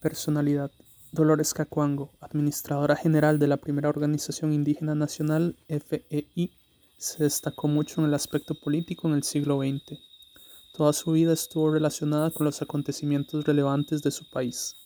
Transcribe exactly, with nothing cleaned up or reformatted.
Personalidad: Dolores Cacuango, Administradora General de la primera Organización Indígena Nacional, F E I, se destacó mucho en el aspecto político en el siglo veinte. Toda su vida estuvo relacionada con los acontecimientos relevantes de su país.